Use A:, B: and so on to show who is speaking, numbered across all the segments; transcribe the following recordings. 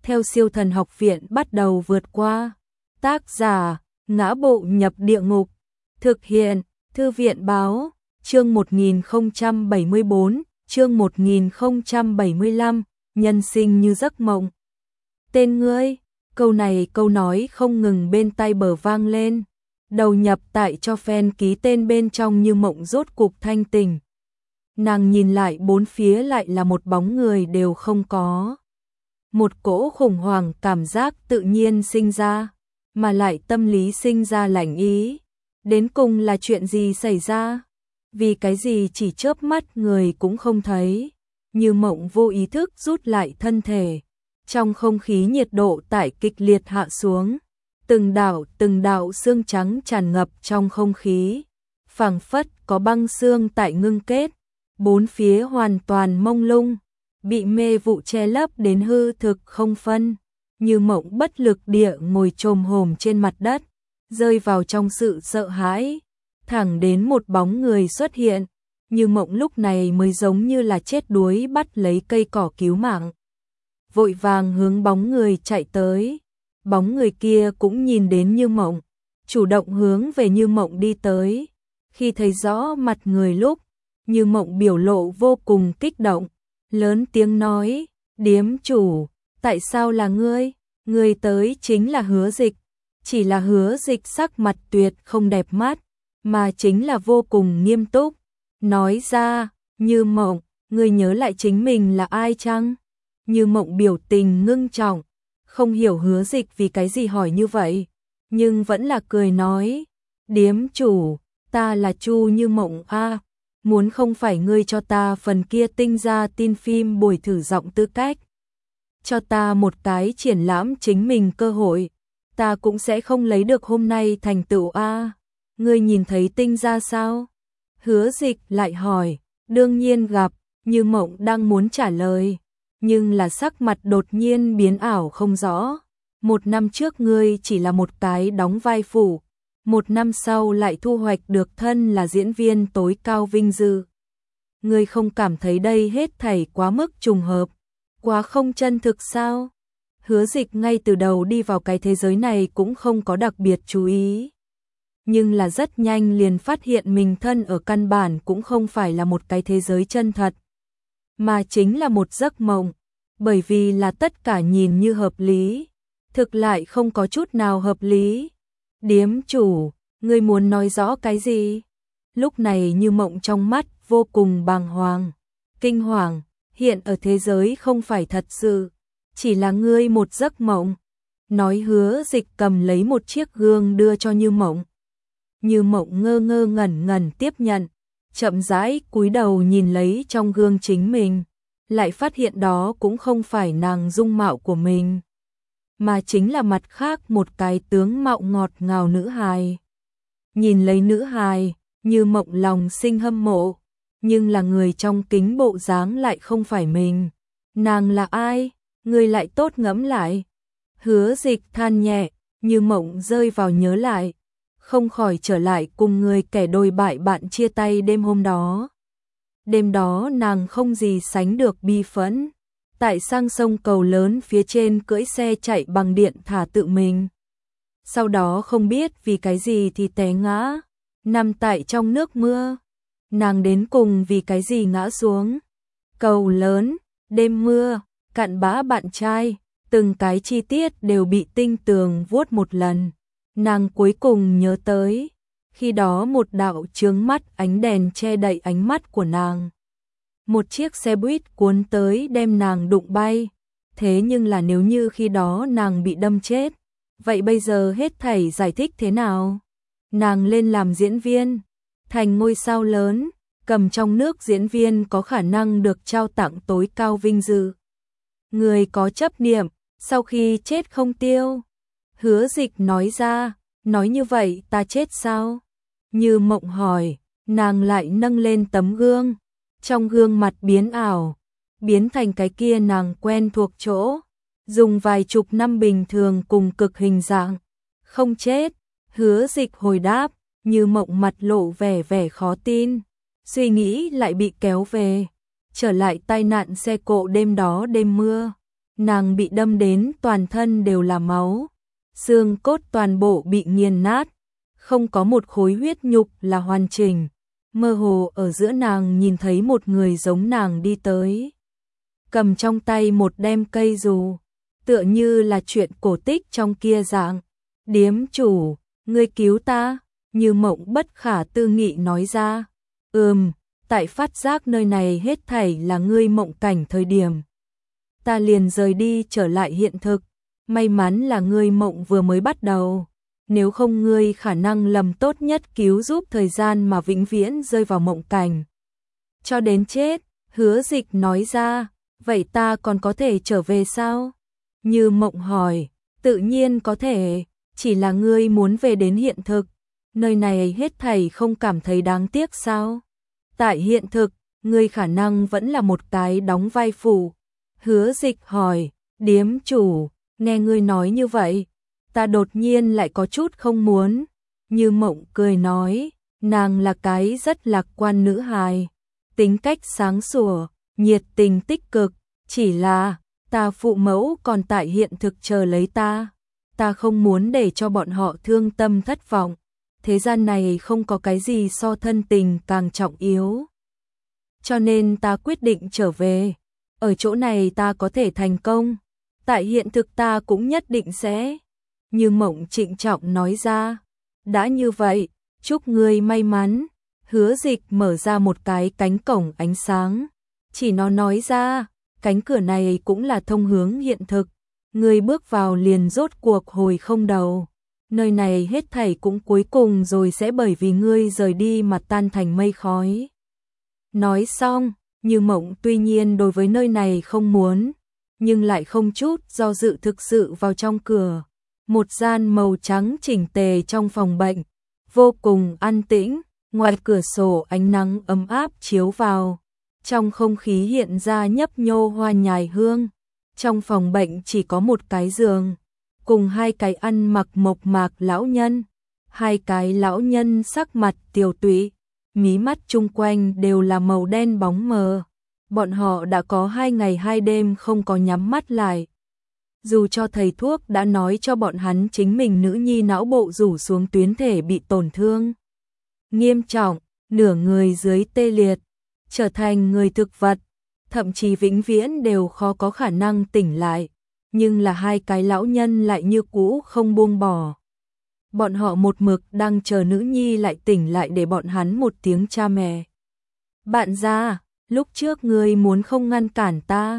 A: theo Siêu Thần Học Viện bắt đầu vượt qua. Tác giả: Ngã Bộ Nhập Địa Ngục. Thực hiện: Thư viện báo. Chương 1074, chương 1075, nhân sinh như giấc mộng. Tên ngươi, câu này câu nói không ngừng bên tai bờ vang lên. Đầu nhập tại cho fan ký tên bên trong Như Mộng rốt cục thanh tỉnh. Nàng nhìn lại bốn phía lại là một bóng người đều không có. Một cỗ khủng hoảng cảm giác tự nhiên sinh ra, mà lại tâm lý sinh ra lạnh ý. Đến cùng là chuyện gì xảy ra? Vì cái gì chỉ chớp mắt người cũng không thấy? Như Mộng vô ý thức rút lại thân thể. Trong không khí nhiệt độ tại kịch liệt hạ xuống. Từng đạo xương trắng tràn ngập trong không khí. Phảng phất có băng xương tại ngưng kết. Bốn phía hoàn toàn mông lung, bị mê vụ che lấp đến hư thực không phân. Như Mộng bất lực địa ngồi chồm hổm trên mặt đất, rơi vào trong sự sợ hãi, thẳng đến một bóng người xuất hiện. Như Mộng lúc này mới giống như là chết đuối bắt lấy cây cỏ cứu mạng, vội vàng hướng bóng người chạy tới. Bóng người kia cũng nhìn đến Như Mộng, chủ động hướng về Như Mộng đi tới. Khi thấy rõ mặt người lúc, Như Mộng biểu lộ vô cùng kích động, lớn tiếng nói: "Điếm chủ, tại sao là ngươi? Người tới chính là Hứa Dịch." Chỉ là Hứa Dịch sắc mặt tuyệt không đẹp mắt, mà chính là vô cùng nghiêm túc, nói ra: "Như Mộng, ngươi nhớ lại chính mình là ai chăng?" Như Mộng biểu tình ngưng trọng, không hiểu Hứa Dịch vì cái gì hỏi như vậy, nhưng vẫn là cười nói: "Điếm chủ, ta là Chu Như Mộng a. Muốn không phải ngươi cho ta phần kia tinh ra tin phim buổi thử giọng tư cách, cho ta một cái triển lãm chính mình cơ hội, ta cũng sẽ không lấy được hôm nay thành tựu a. Ngươi nhìn thấy tinh ra sao?" Hứa Dịch lại hỏi. "Đương nhiên gặp." Như Mộng đang muốn trả lời, nhưng là sắc mặt đột nhiên biến ảo không rõ. "1 năm trước ngươi chỉ là một cái đóng vai phụ, 1 năm sau lại thu hoạch được thân là diễn viên tối cao vinh dự. Ngươi không cảm thấy đây hết thảy quá mức trùng hợp, quá không chân thực sao?" Hứa Dịch ngay từ đầu đi vào cái thế giới này cũng không có đặc biệt chú ý, nhưng là rất nhanh liền phát hiện mình thân ở căn bản cũng không phải là một cái thế giới chân thật, mà chính là một giấc mộng. Bởi vì là tất cả nhìn như hợp lý, thực lại không có chút nào hợp lý. "Điếm chủ, ngươi muốn nói rõ cái gì?" Lúc này Như Mộng trong mắt vô cùng bàng hoàng, kinh hoàng. "Hiện ở thế giới không phải thật sự, chỉ là ngươi một giấc mộng." Nói Hứa Dịch cầm lấy một chiếc gương đưa cho Như Mộng. Như Mộng ngơ ngơ ngẩn ngẩn tiếp nhận, chậm rãi cúi đầu nhìn lấy trong gương chính mình, lại phát hiện đó cũng không phải nàng dung mạo của mình, mà chính là mặt khác một cái tướng mạo ngọt ngào nữ hài. Nhìn lấy nữ hài, Như Mộng lòng sinh hâm mộ, nhưng là người trong kính bộ dáng lại không phải mình. "Nàng là ai? Ngươi lại tốt ngẫm lại." Hứa Dịch than nhẹ. Như Mộng rơi vào nhớ lại, không khỏi trở lại cùng người kẻ đôi bại bạn chia tay đêm hôm đó. Đêm đó nàng không gì sánh được bi phẫn, tại sang sông cầu lớn phía trên cưỡi xe chạy bằng điện thả tự mình. Sau đó không biết vì cái gì thì té ngã, nằm tại trong nước mưa. Nàng đến cùng vì cái gì ngã xuống? Cầu lớn, đêm mưa, cặn bã bạn trai, từng cái chi tiết đều bị tinh tường vuốt một lần. Nàng cuối cùng nhớ tới, khi đó một đạo chướng mắt ánh đèn che đậy ánh mắt của nàng. Một chiếc xe buýt cuốn tới đem nàng đụng bay. Thế nhưng là nếu như khi đó nàng bị đâm chết, vậy bây giờ hết thảy giải thích thế nào? Nàng lên làm diễn viên, thành ngôi sao lớn, cầm trong nước diễn viên có khả năng được trao tặng tối cao vinh dự. Người có chấp niệm, sau khi chết không tiêu. Hứa Dịch nói ra. "Nói như vậy ta chết sao?" Như Mộng hỏi. Nàng lại nâng lên tấm gương, trong gương mặt biến ảo, biến thành cái kia nàng quen thuộc chỗ, dùng vài chục năm bình thường cùng cực hình dạng. "Không chết." Hứa Dịch hồi đáp. Như Mộng mặt lộ vẻ khó tin, suy nghĩ lại bị kéo về, trở lại tai nạn xe cộ đêm đó đêm mưa. nàng bị đâm đến toàn thân đều là máu, xương cốt toàn bộ bị nghiền nát, không có một khối huyết nhục là hoàn chỉnh. Mơ hồ ở giữa nàng nhìn thấy một người giống nàng đi tới, cầm trong tay một đem cây dù, tựa như là chuyện cổ tích trong kia dạng. Điếm chủ, ngươi cứu ta, Như Mộng bất khả tư nghị nói ra. Tại phát giác nơi này hết thảy là ngươi mộng cảnh thời điểm, ta liền rời đi trở lại hiện thực, may mắn là ngươi mộng vừa mới bắt đầu, nếu không ngươi khả năng lầm tốt nhất cứu giúp thời gian mà vĩnh viễn rơi vào mộng cảnh. Cho đến chết, Hứa Dịch nói ra, vậy ta còn có thể trở về sao? Như Mộng hỏi, tự nhiên có thể, chỉ là ngươi muốn về đến hiện thực, nơi này hết thảy không cảm thấy đáng tiếc sao? Tại hiện thực, ngươi khả năng vẫn là một cái đóng vai phụ. Hứa Dịch hỏi, điếm chủ, nghe ngươi nói như vậy, ta đột nhiên lại có chút không muốn. Như Mộng cười nói, nàng là cái rất lạc quan nữ hài, tính cách sáng sủa, nhiệt tình tích cực, chỉ là ta phụ mẫu còn tại hiện thực chờ lấy ta không muốn để cho bọn họ thương tâm thất vọng. Thế gian này không có cái gì so thân tình càng trọng yếu. Cho nên ta quyết định trở về, ở chỗ này ta có thể thành công, tại hiện thực ta cũng nhất định sẽ. Như Mộng trịnh trọng nói ra, đã như vậy, chúc ngươi may mắn. Hứa Dịch mở ra một cái cánh cổng ánh sáng, chỉ nó nói ra, cánh cửa này cũng là thông hướng hiện thực, ngươi bước vào liền rốt cuộc hồi không đầu. Nơi này hết thảy cũng cuối cùng rồi sẽ bởi vì ngươi rời đi mà tan thành mây khói. Nói xong, Như Mộng tuy nhiên đối với nơi này không muốn, nhưng lại không chút do dự thực sự vào trong cửa. Một gian màu trắng chỉnh tề trong phòng bệnh, vô cùng an tĩnh, ngoài cửa sổ ánh nắng ấm áp chiếu vào, trong không khí hiện ra nhấp nhô hoa nhài hương. Trong phòng bệnh chỉ có một cái giường, cùng hai cái ăn mặc mộc mạc lão nhân, hai cái lão nhân sắc mặt tiều tụy, mí mắt chung quanh đều là màu đen bóng mờ. Bọn họ đã có 2 ngày 2 đêm không có nhắm mắt lại. Dù cho thầy thuốc đã nói cho bọn hắn chính mình nữ nhi não bộ rủ xuống tuyến thể bị tổn thương nghiêm trọng, nửa người dưới tê liệt, trở thành người thực vật, thậm chí vĩnh viễn đều khó có khả năng tỉnh lại, nhưng là hai cái lão nhân lại như cũ không buông bỏ. Bọn họ một mực đang chờ nữ nhi lại tỉnh lại để bọn hắn một tiếng cha mẹ. Bạn già, lúc trước ngươi muốn không ngăn cản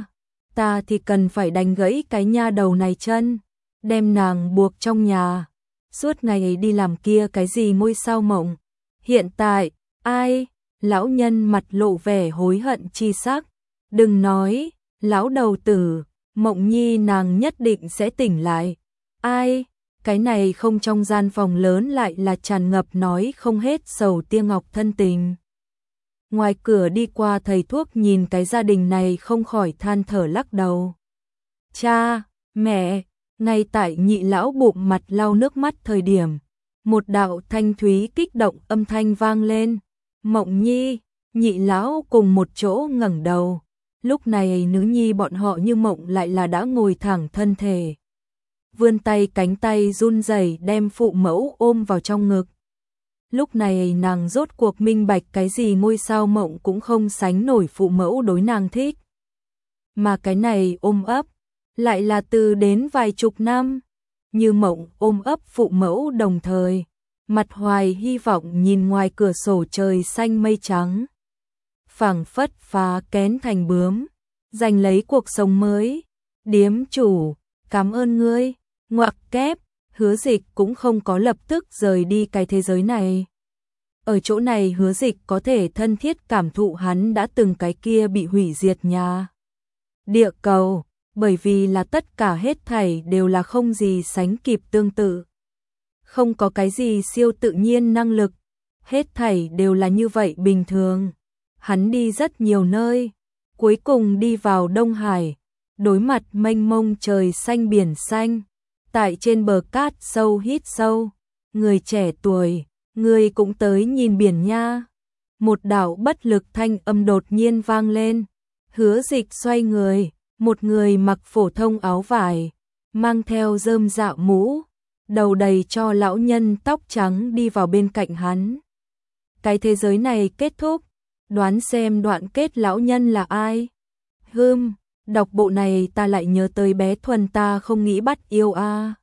A: ta thì cần phải đánh gãy cái nha đầu này chân, đem nàng buộc trong nhà, suốt ngày đi làm kia cái gì ngôi sao mộng. Hiện tại, ai? Lão nhân mặt lộ vẻ hối hận chi sắc. Đừng nói, lão đầu tử, Mộng nhi nàng nhất định sẽ tỉnh lại. Ai? Cái này không, trong gian phòng lớn lại là tràn ngập nói không hết sầu tia ngọc thân tình. Ngoài cửa đi qua thầy thuốc nhìn cái gia đình này không khỏi than thở lắc đầu. Cha, mẹ, ngay tại nhị lão bụng mặt lau nước mắt thời điểm, một đạo thanh thúy kích động âm thanh vang lên. Mộng nhi, nhị lão cùng một chỗ ngẩng đầu. Lúc này nữ nhi bọn họ Như Mộng lại là đã ngồi thẳng thân thể, vươn tay, cánh tay run rẩy đem phụ mẫu ôm vào trong ngực. Lúc này nàng rốt cuộc minh bạch cái gì ngôi sao mộng cũng không sánh nổi phụ mẫu đối nàng thích. Mà cái này ôm ấp, lại là từ đến vài chục năm. Như Mộng ôm ấp phụ mẫu đồng thời, mặt hoài hy vọng nhìn ngoài cửa sổ trời xanh mây trắng. Phảng phất phá kén thành bướm, giành lấy cuộc sống mới. Điếm chủ, cảm ơn ngươi. Ngoặc kép, Hứa Dịch cũng không có lập tức rời đi cái thế giới này. Ở chỗ này Hứa Dịch có thể thân thiết cảm thụ hắn đã từng cái kia bị hủy diệt nhà địa cầu, bởi vì là tất cả hết thảy đều là không gì sánh kịp tương tự. Không có cái gì siêu tự nhiên năng lực, hết thảy đều là như vậy bình thường. Hắn đi rất nhiều nơi, cuối cùng đi vào Đông Hải, đối mặt mênh mông trời xanh biển xanh. Tại trên bờ cát sâu hít sâu, người trẻ tuổi, người cũng tới nhìn biển nha. Một đạo bất lực thanh âm đột nhiên vang lên. Hứa Dịch xoay người, một người mặc phổ thông áo vải, mang theo rơm rạo mũ, đầu đầy cho lão nhân tóc trắng đi vào bên cạnh hắn. Cái thế giới này kết thúc, đoán xem đoạn kết lão nhân là ai? Đọc bộ này ta lại nhớ tới bé Thuần ta không nghĩ bắt yêu a.